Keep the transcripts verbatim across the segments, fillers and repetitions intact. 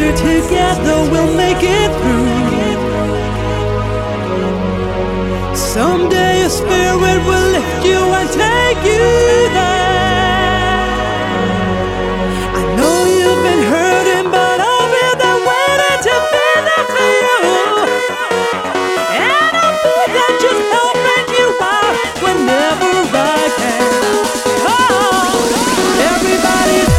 together we'll make it through. Someday a spirit will lift you and take you there. I know you've been hurting, but I'll be there waiting to be there for you. And I'll be there just helping you out whenever I can. Oh, everybody's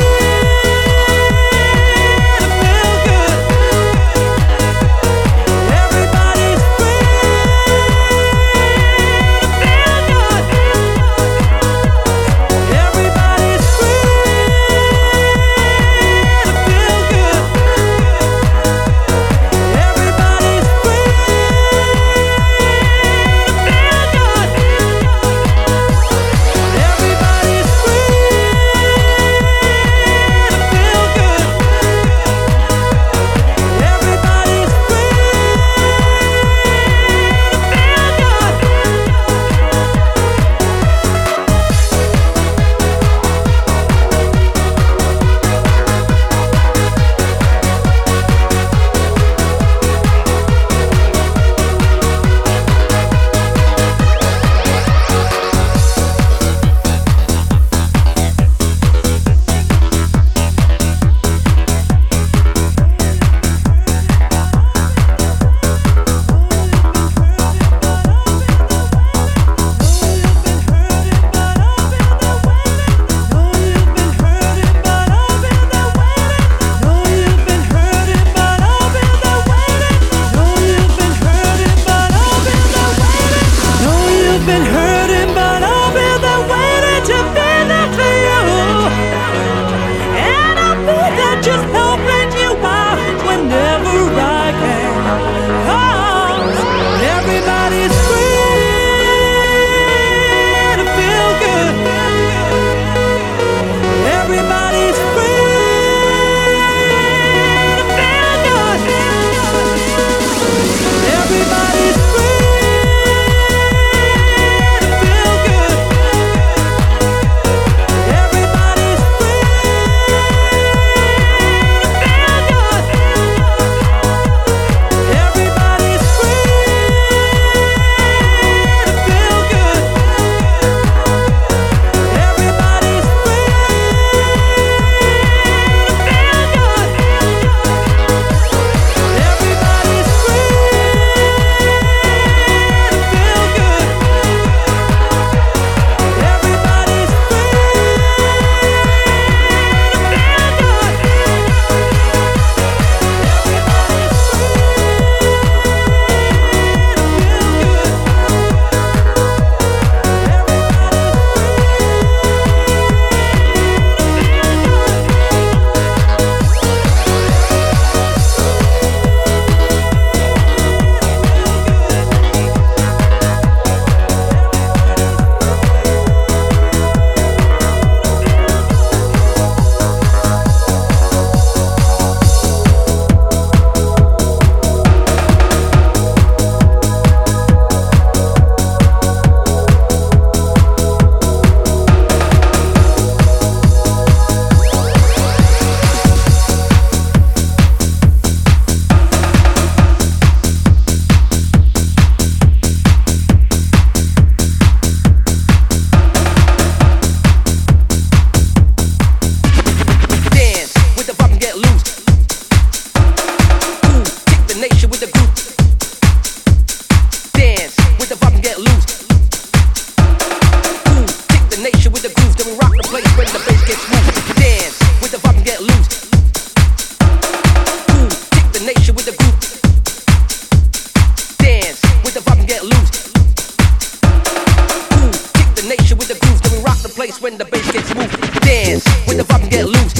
when the bass gets moved. Dance with the vibe and get loose.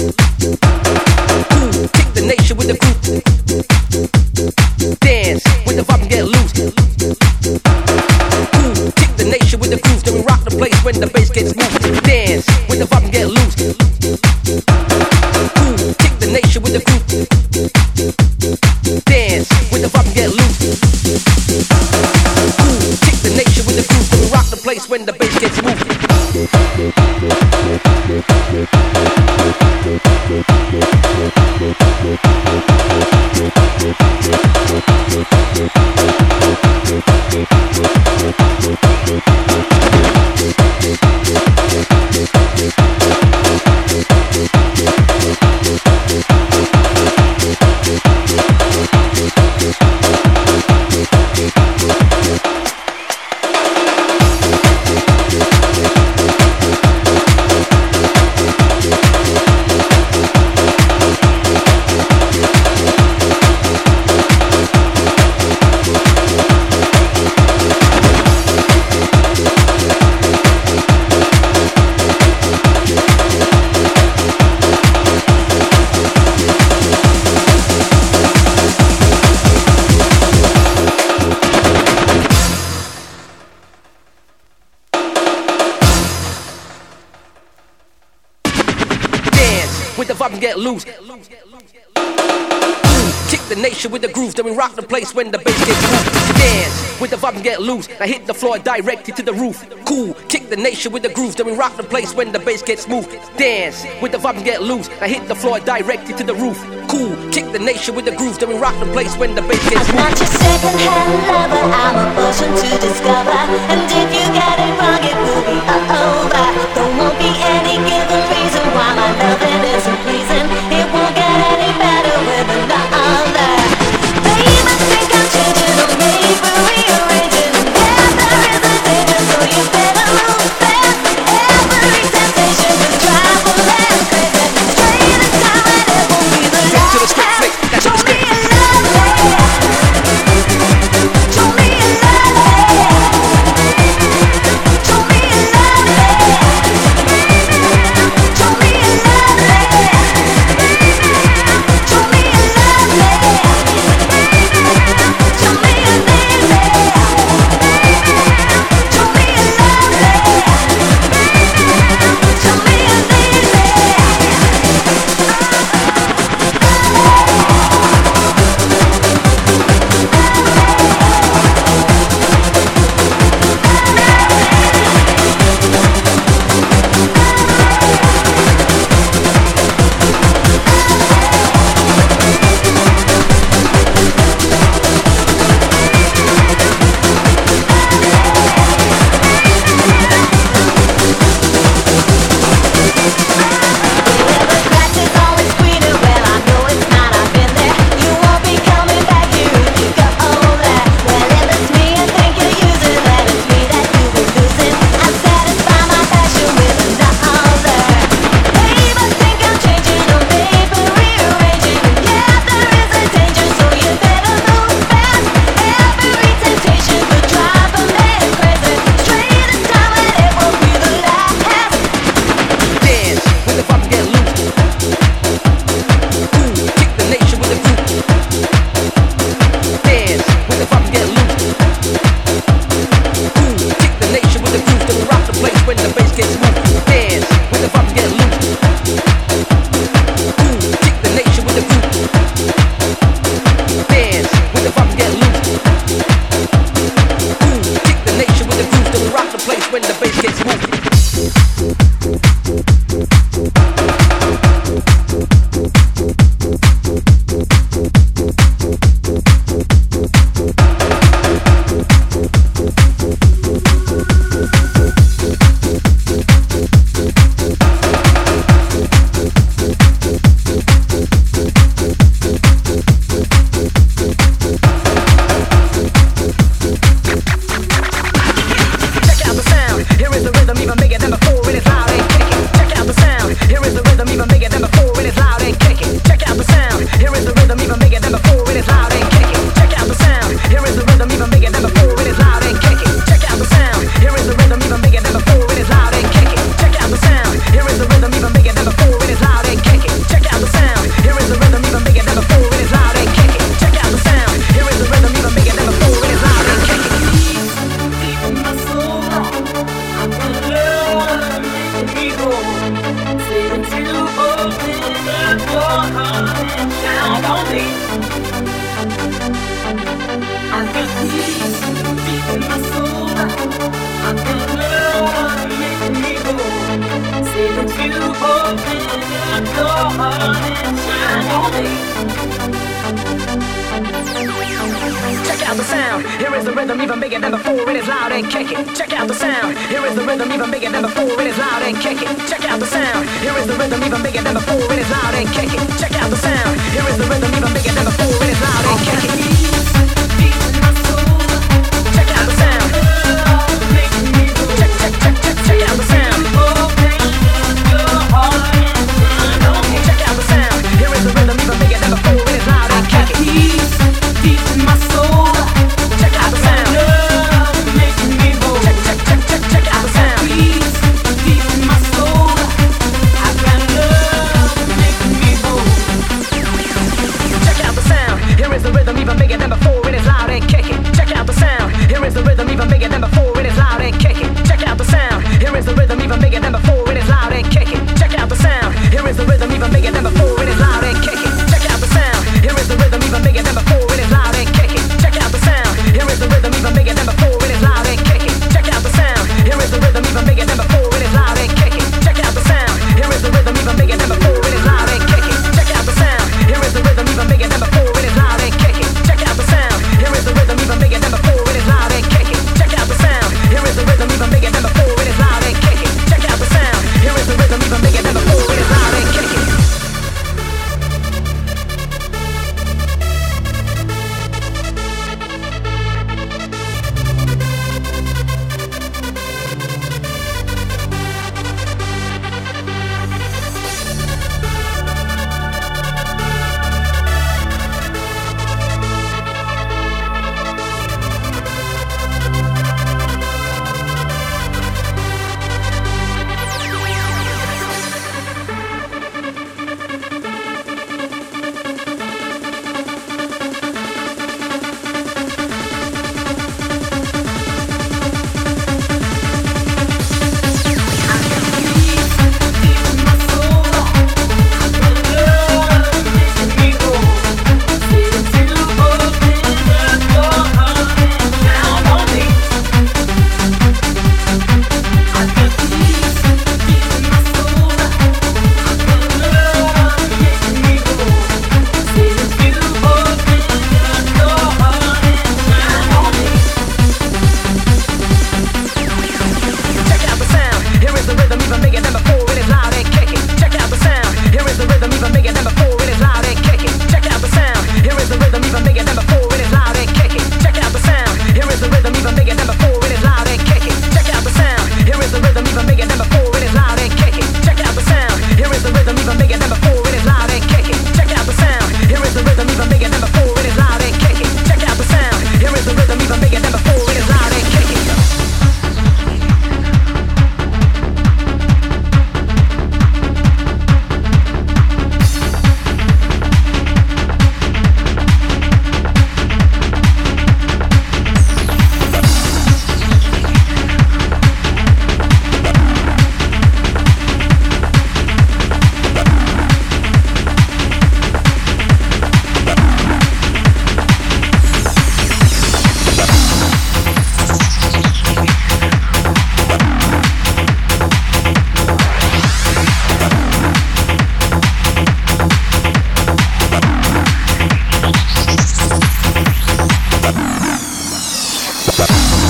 Ooh, kick the nation with the groove. Dance with the vibe and get loose. Ooh, kick the nation with the groove. Then we rock the place when the bass gets moved. Dance with the vibe and get loose. Ooh, kick the nation with the groove. Dance with the vibe and get loose. Ooh, kick the nation with the groove. Then we rock the place when the bass gets moved. We'll be right back. the vibe and get loose. Kick the nation with the grooves, then we rock the place when the bass gets moved. Dance with the vibe and get loose. I hit the floor directly to the roof. Cool. Kick the nation with the grooves, then we rock the place when the bass gets moved. Dance with the vibe and get loose. I hit the floor directly to the roof. Cool. Kick the nation with the grooves, then we rock the place when the bass gets I'm moved. not your second-hand lover, I'm a potion to discover. And if you get it wrong, it will be over. There won't be any given reason why my loving isn't pleasing. It won't get any better with another. Baby, think I'm changing or maybe rearranging. Yeah, there is a danger, so you better move fast. Every temptation will drive a man crazy. Straight and down, and it won't be the last. To the script, flick, that's Show the me script. a love, show me a love, show me a Check out the sound, here is the rhythm even bigger than before, it is loud and kicking. Check out the sound, here is the rhythm even bigger than before, it is loud and kicking. Check out the sound, here is the rhythm even bigger than before, it is loud and kicking. Check out the sound, here is the rhythm even bigger than before, it is loud and kicking. Check out the sound. Check, check, check, check, check out the sound. Check out the sound, here is the rhythm even bigger than before, it is loud and kicking. Deep in my soul. Check out the sound. Love making me whole. Check, check, check, check, check out the sound. Peace, deep in my soul. I've got love making me whole. Check out the sound. Here is the rhythm even bigger than before. It is loud and kicking. Check out the sound. Here is the rhythm even bigger than before. It is loud and kicking. Check out the sound. Here is the rhythm even bigger than before. It is loud and kicking. Check out the sound. Here is the rhythm even bigger than before.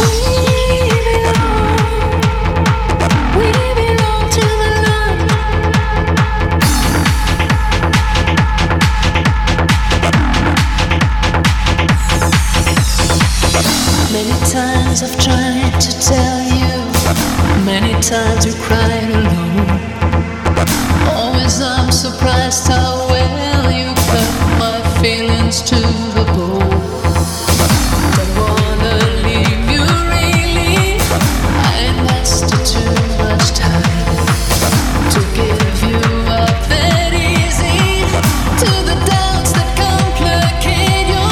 I've tried to tell you, many times you cried alone. Always I'm surprised how well you cut my feelings to the bone. Don't wanna leave you really, I invested too much time to give you up that easy, to the doubts that complicate your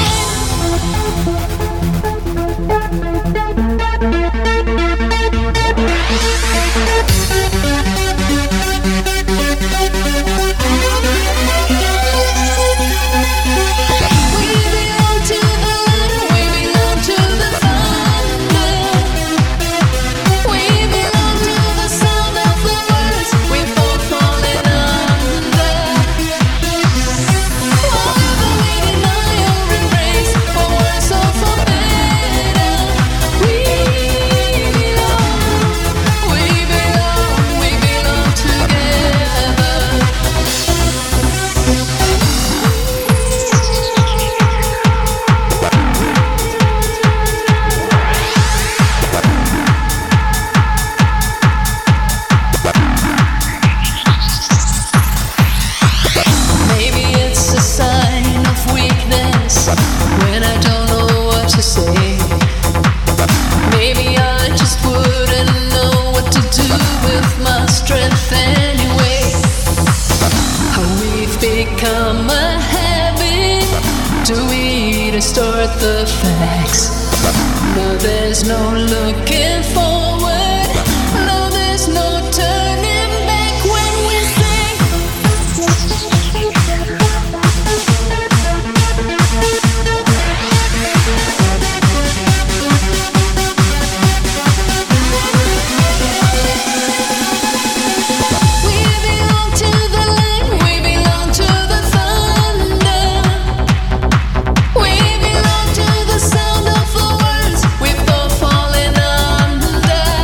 distort the facts. No, there's no looking forward. No, there's no turning back when we sing. We belong to the light, we belong to the thunder. We belong to the sound of the words we've both fallen under.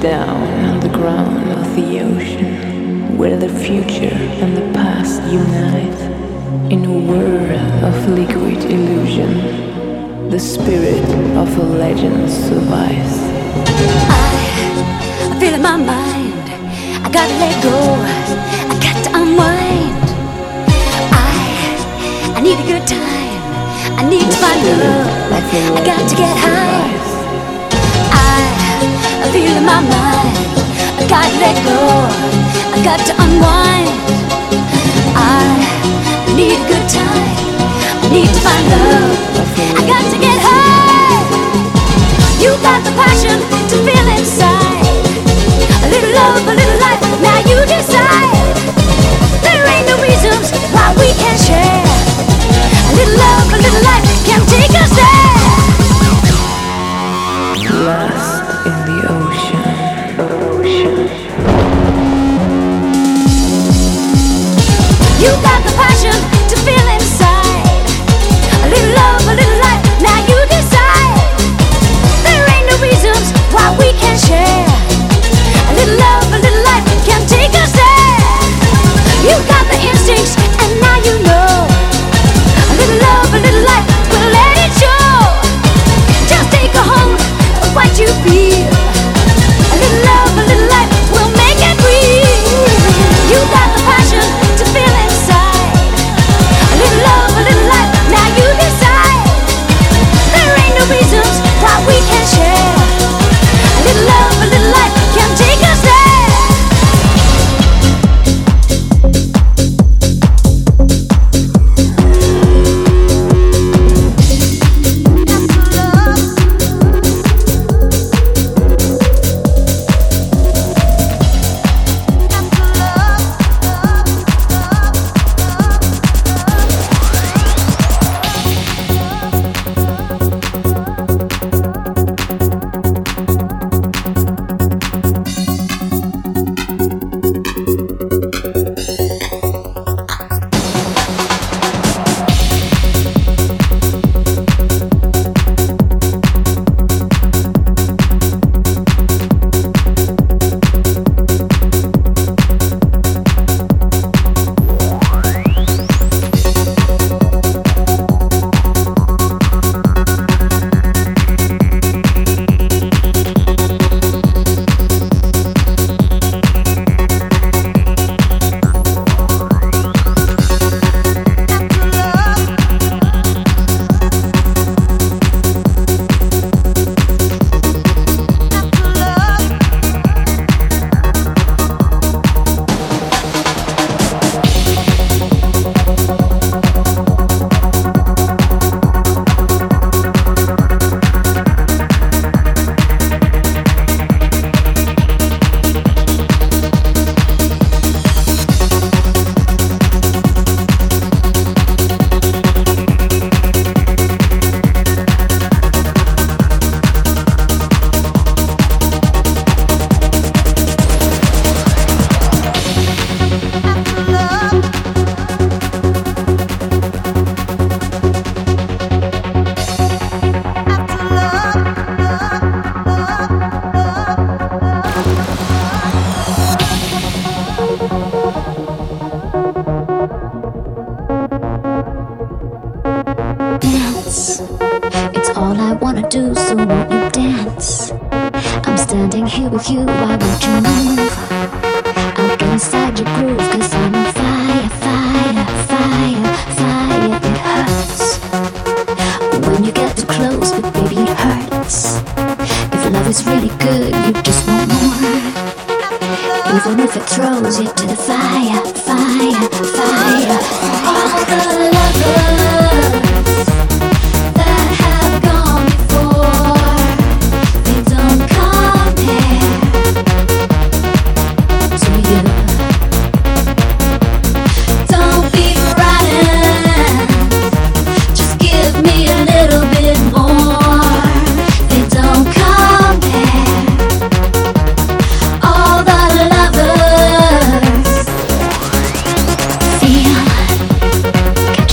down on the ground of the ocean, where the future and the past unite. In a world of liquid illusion, the spirit of a legend survives. I feel in my mind, I gotta let go, I got to unwind. I, I need a good time, I need to find love, I got to get high. I feel in my mind, I gotta let go, I got to unwind. I need a good time, I need to find love, I got to get high. You got the passion to feel inside, a little love, a little life, now you decide. There ain't no reasons why we can't share, a little love, a little life can take us there. Lost in the ocean, ocean. You got the passion to feel inside, a little love, a little life, now you decide. There ain't no reasons why we can't share, a little love, a little life can take us there. You got the instincts and now you know, a little love, a little life, we'll let it show. Just take a hold of what you feel, a little love, a little life, we'll make it real. You got the passion to feel inside, a little love, a little life, now you decide. There ain't no reasons why we can't share, a little love, a little life can take us there. Dance, it's all I wanna do, so won't you dance? I'm standing here with you, why won't you move? I'll get inside your groove, cause I'm on fire, fire, fire, fire. It hurts when you get too close, but baby it hurts. If love is really good, you just want more, even if it throws you to the fire, fire, fire. All the lovers that have gone before, they don't compare to you. Don't be frightened, just give me a little bit more. They don't compare. All the lovers feel.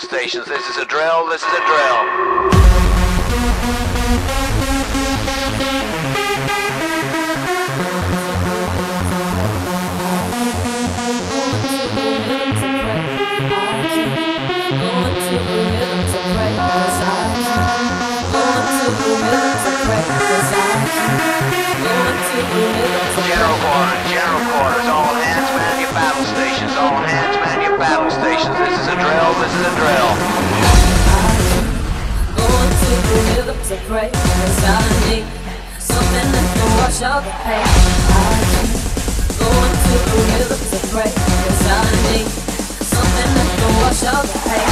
stations. This is a drill, this is a drill. General quarters, general quarters, all hands man your battle stations, all hands man your battle stations. This is a drill, this is a drill. Going to the rhythm to pray, 'cause I need something that can wash out the pain. Going to the rhythm to pray, 'cause I need something that can wash out the pain.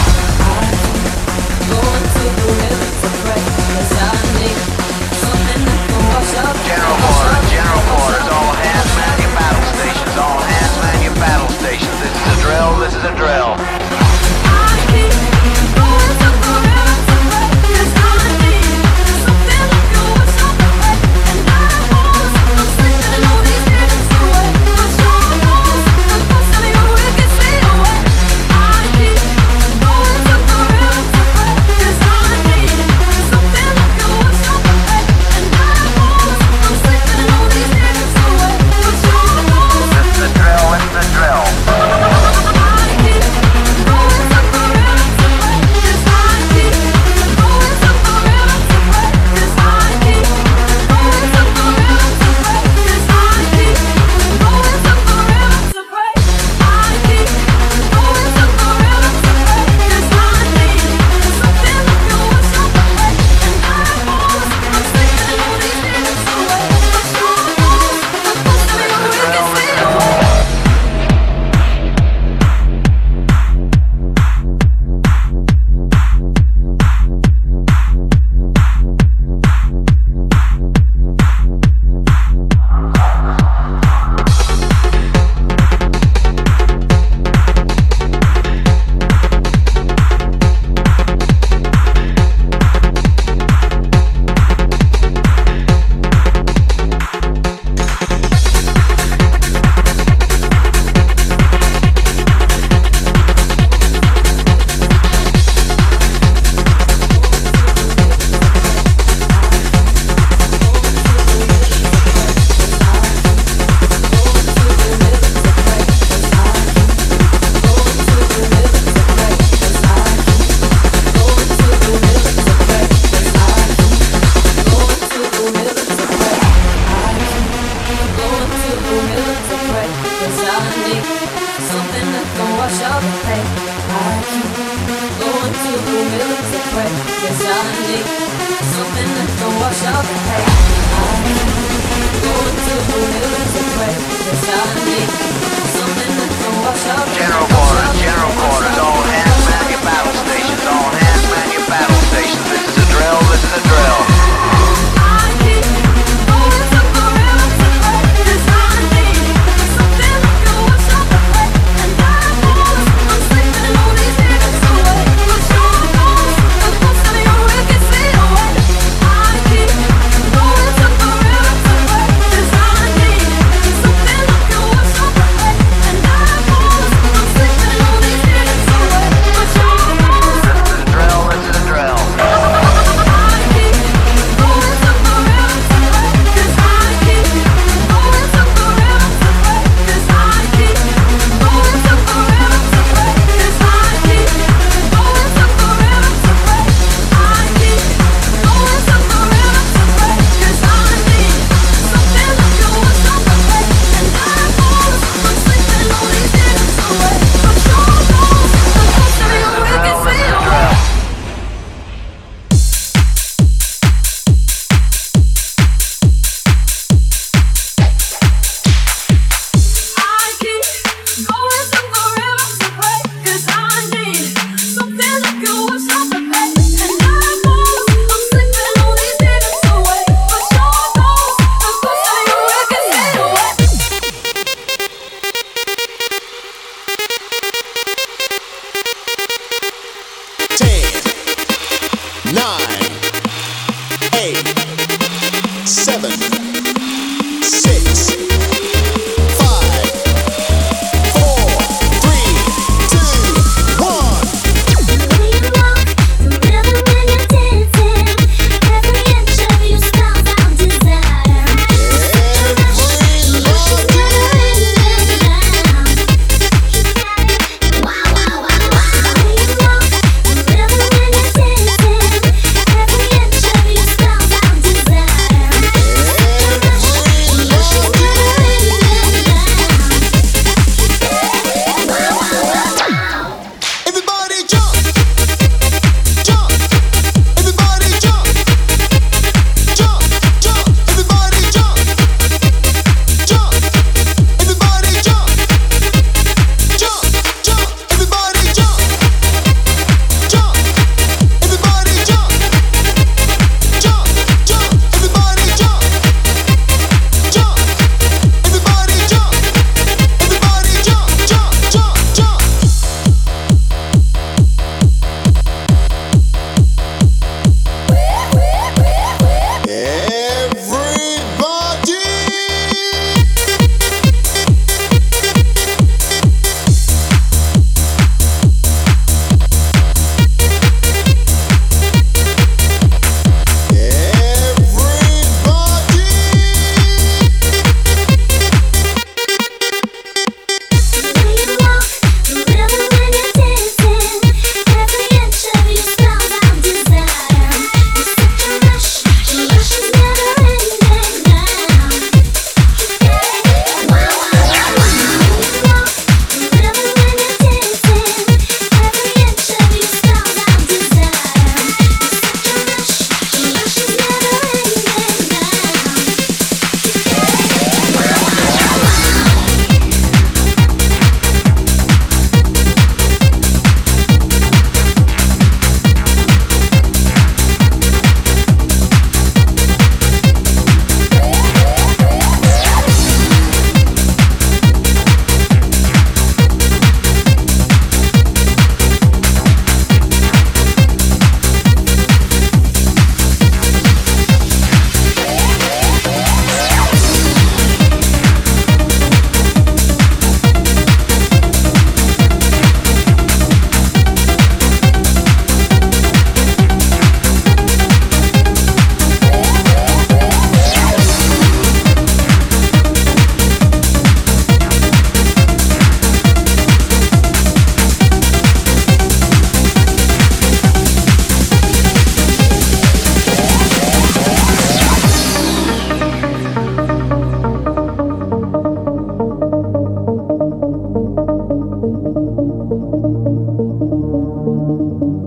Going to the rhythm to pray, 'cause I need something that can wash out the pain. General quarters, general quarters, all hands man your battle stations, all hands man your battle stations. This is a drill, this is a drill. General quarters, general quarters, all hands man your battle stations, all hands man your battle stations. This is a drill, this is a drill. Something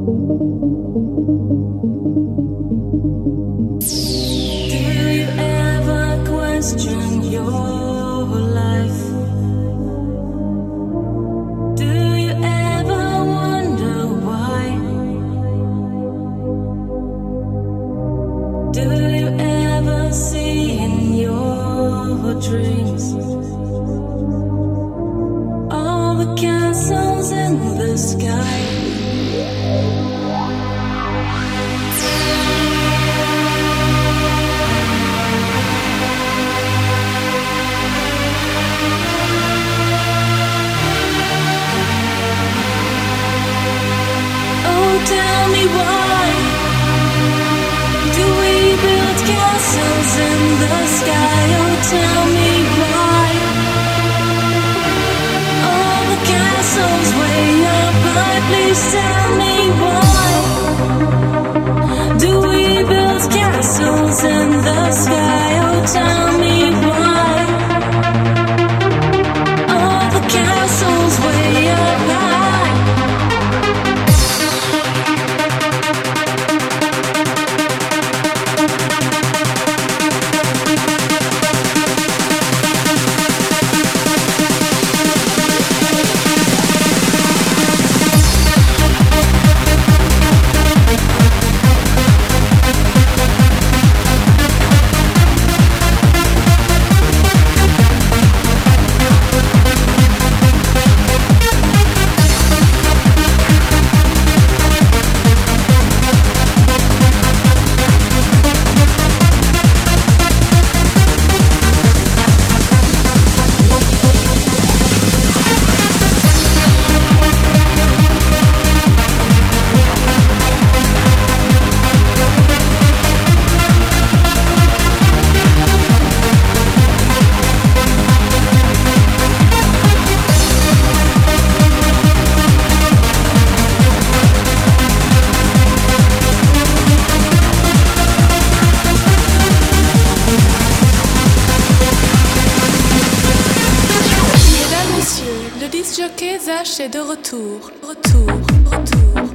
est de retour, retour, retour.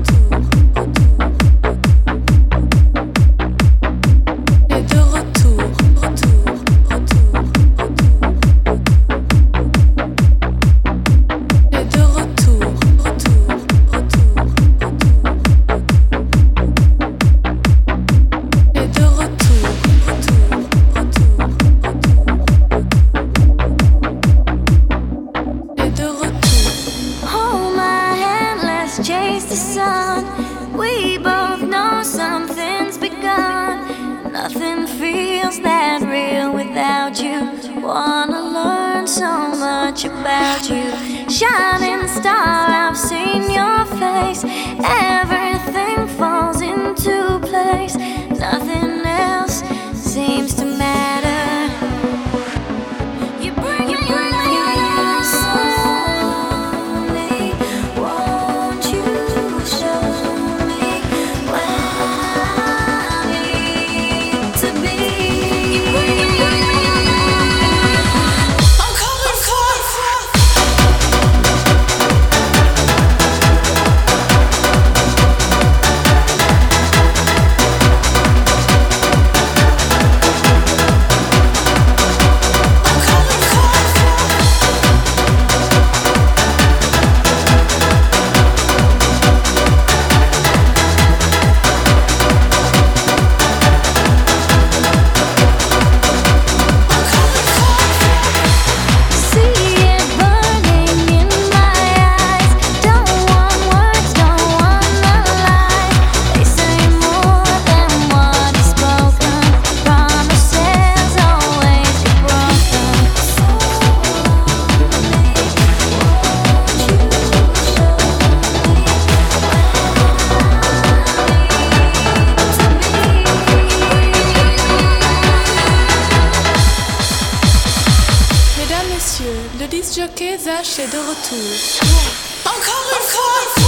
C'est de retour. Encore une fois.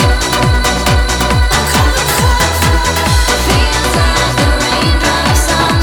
Feels like the raindrops on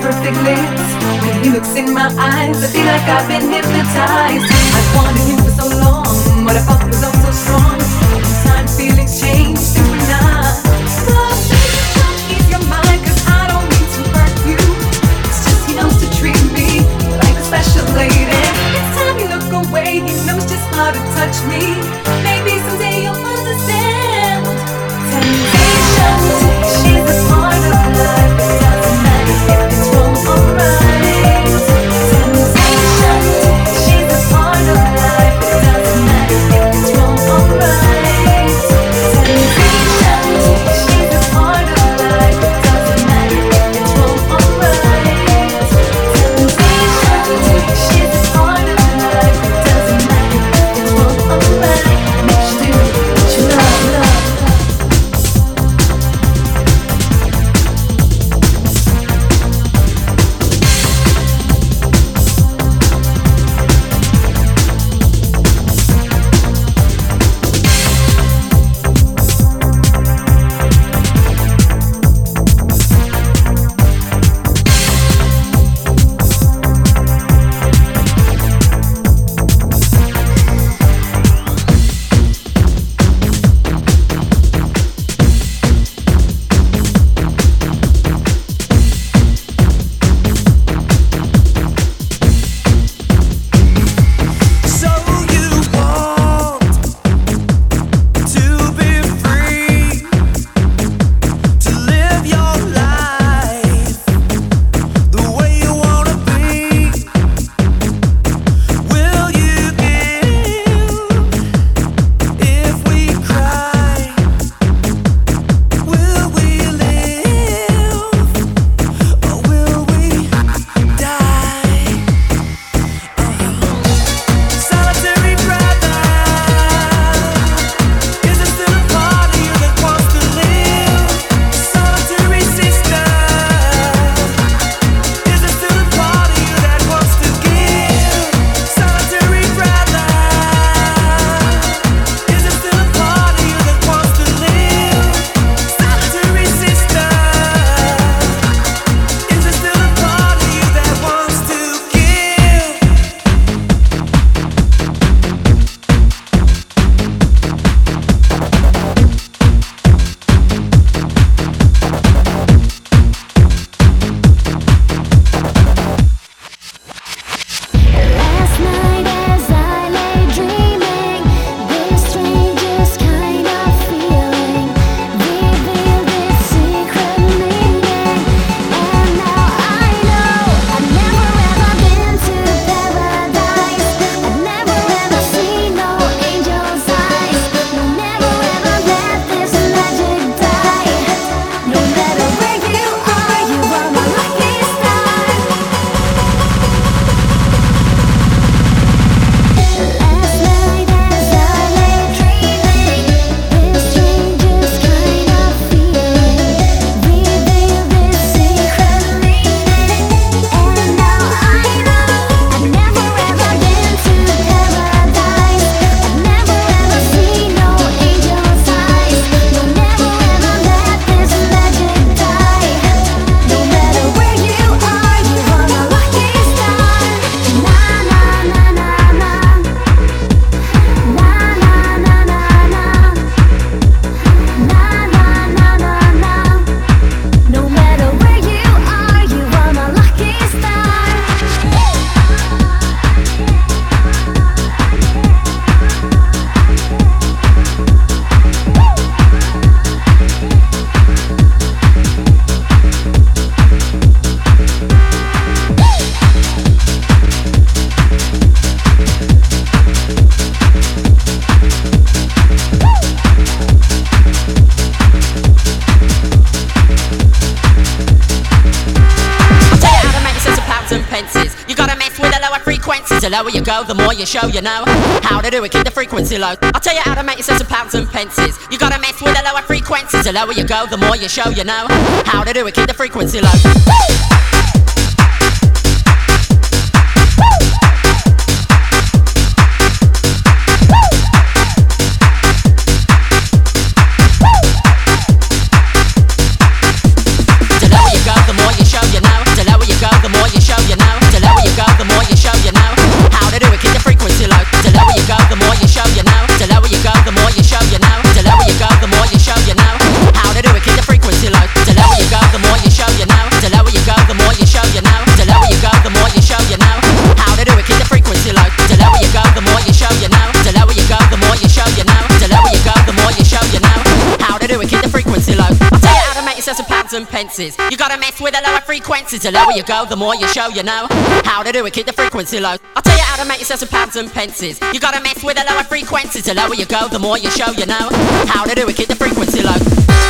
perfect lips. When he looks in my eyes, I feel like I've been hypnotized. I've wanted him for so long, but I felt his love so strong. Time feelings change, synchronized. So baby, come ease your mind, 'cause I don't mean to hurt you. It's just he knows to treat me like a special lady. It's time you look away, he knows just how to touch me. Maybe someday you'll understand. Temptation, she's a part of life. It doesn't matter if it's wrong or right. Temptation, she's a part of life. It doesn't matter if it's wrong or right. Temptation, she's a part of life. It doesn't matter if it's wrong or right. Temptation, she's a part of life. It doesn't matter if it's wrong or right. Makes you do what you love, love. The lower you go, the more you show you know how to do it, keep the frequency low. I'll tell you how to make yourself some pounds and pences. You gotta mess with the lower frequencies. The lower you go, the more you show you know how to do it, keep the frequency low. The lower you go, the more you show you know. The lower you pounds and pences. You gotta mess with the lower frequencies. The lower you go, the more you show you know how to do it, keep the frequency low. I'll tell you how to make yourself some pounds and pences. You gotta mess with the lower frequencies. The lower you go, the more you show you know how to do it, keep the frequency low.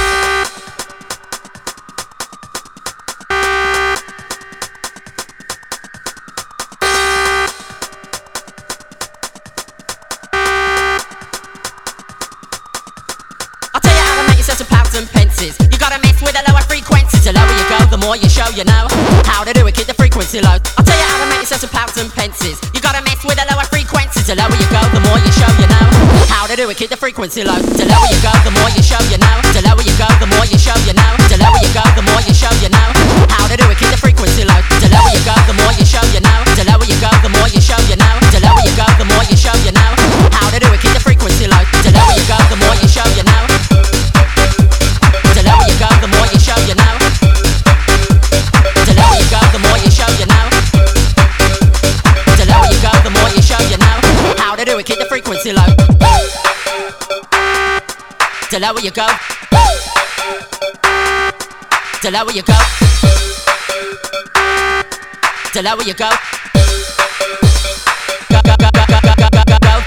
And pences. You gotta mess with the lower frequencies. The lower you go, the more you show you know how to do it, keep the frequency low. I'll tell you how to make yourself some pounds and pences. You gotta mess with the lower frequencies. The lower you go, the more you show you know how to do it, keep the frequency low. The lower you go, the more you show you know. The lower you go, the more you show you know. The lower you go, the more you show you know how to do it, keep the frequency low. The lower you go, the more you show you know. The lower you go, the more you show you know. The lower you go, the more you show you know how to do it, keep the frequency low. The lower you go, the more you show you know. The lower you go, the more you show you know. The lower you go, the more you show you know. The lower you go, the more you show you know how to do it, keep the frequency low. The lower you go. The lower you go. The lower you go. Go, go, go, go, go, go, go, go, go.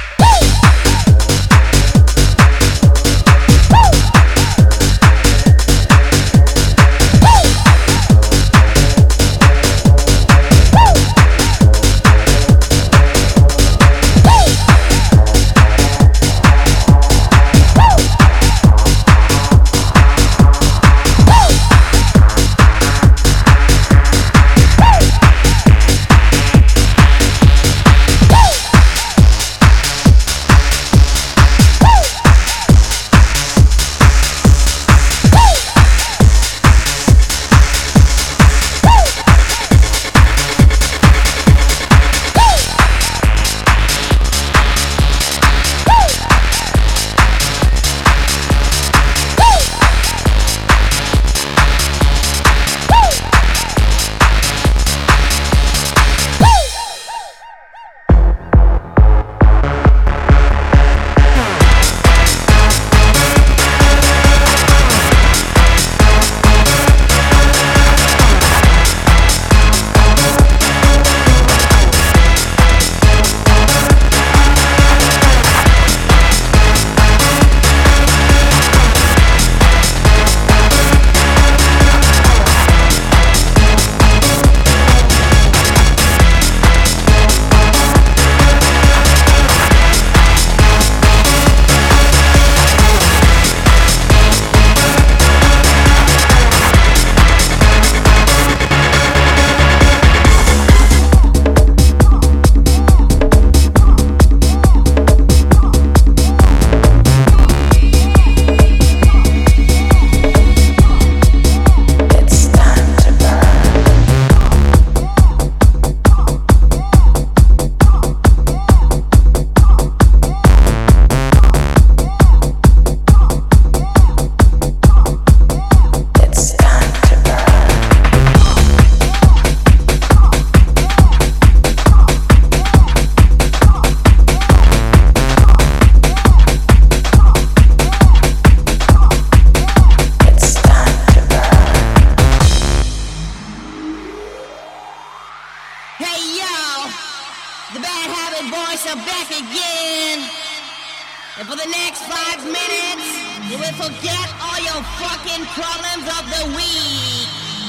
And for the next five minutes, you will forget all your fucking problems of the week.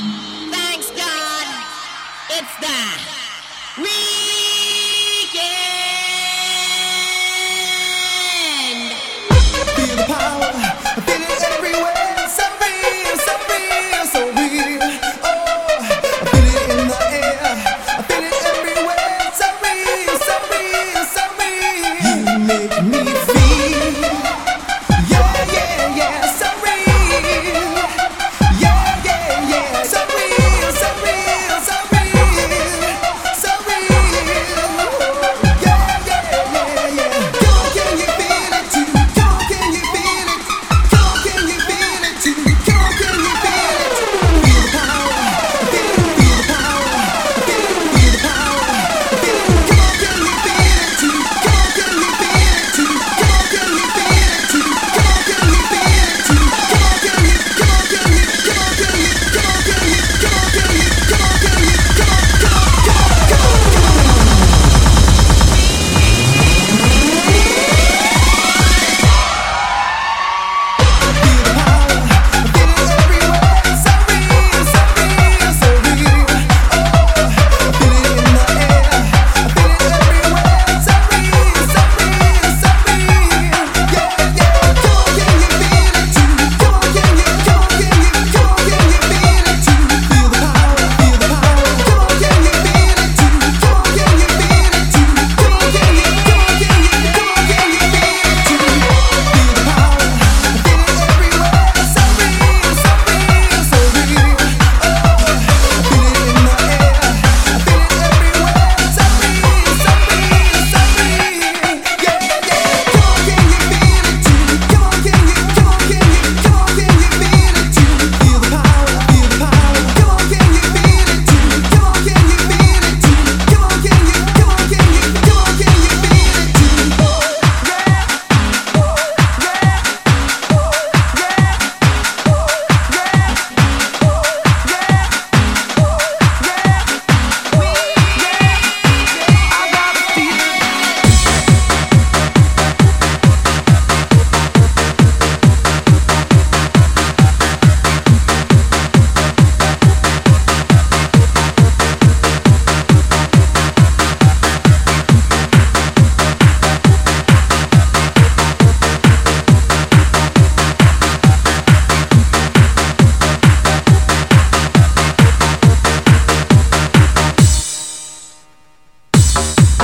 Thanks God, it's the weekend. Feel the power, I feel it everywhere. So real, so real, so real. Oh, I feel it in the air, I feel it everywhere. So real, so real, so real. You make me feel, yeah, yeah, yeah, so real. Yeah, yeah, yeah, so real, so real, so real, so real. Yeah, yeah, yeah, yeah. Come on, can you feel it too? Come on, can you feel it? Come on, can you feel it too? Come on, can you feel it?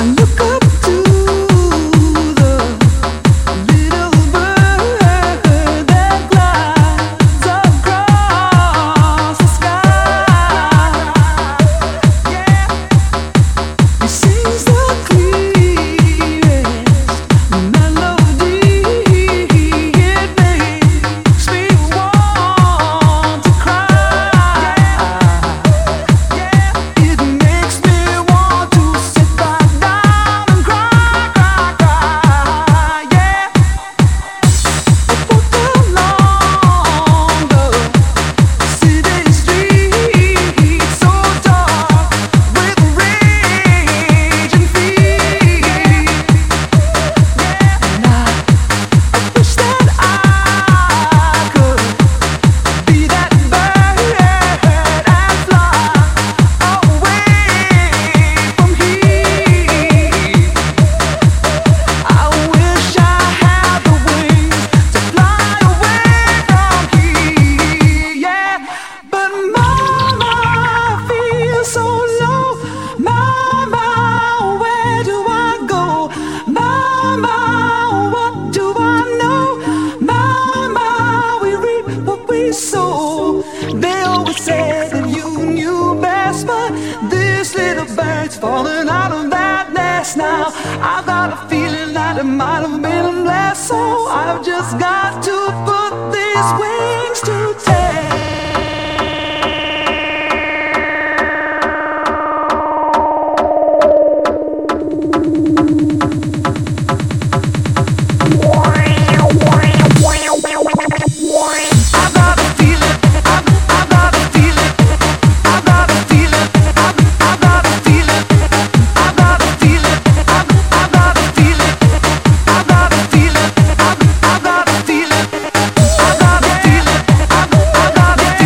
I got a feeling, I got a feeling, I got a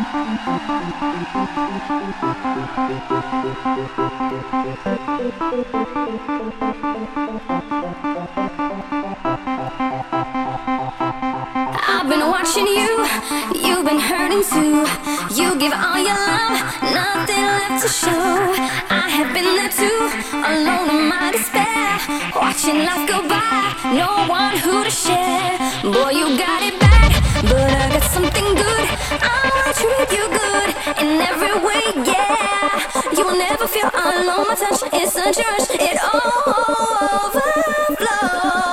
I've been watching you, you've been hurting too. You give all your love, nothing left to show. I have been there too, alone in my despair, watching life go by, no one who to share. Boy, you got it bad, but I got something good. I wanna treat you good in every way, yeah. You will never feel alone, my touch is such a rush, it all overflows.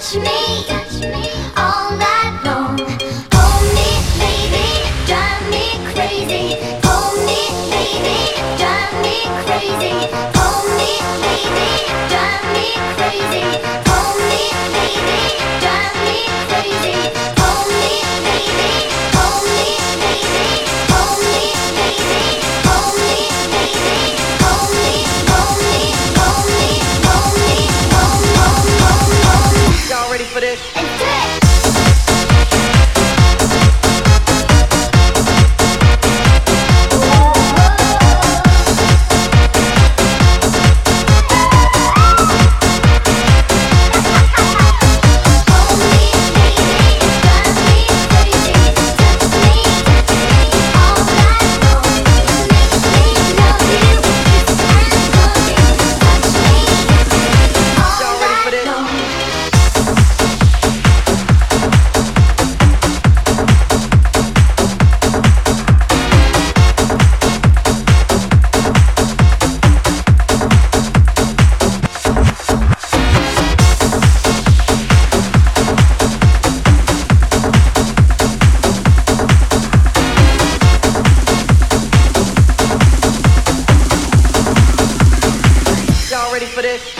touch me all night long. Hold me, baby, drive me crazy. Hold me, baby, drive me crazy. Hold me, baby, drive me crazy. Hold me, baby, drive me crazy. Hold me, baby, hold me, baby, hold me, baby, hold me, baby, hold me, hold me, hold me, hold me, hold, hold, hold, hold me. Y'all ready for this? Let's do it. Y'all ready for this?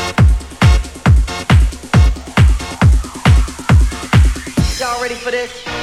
Y'all ready for this?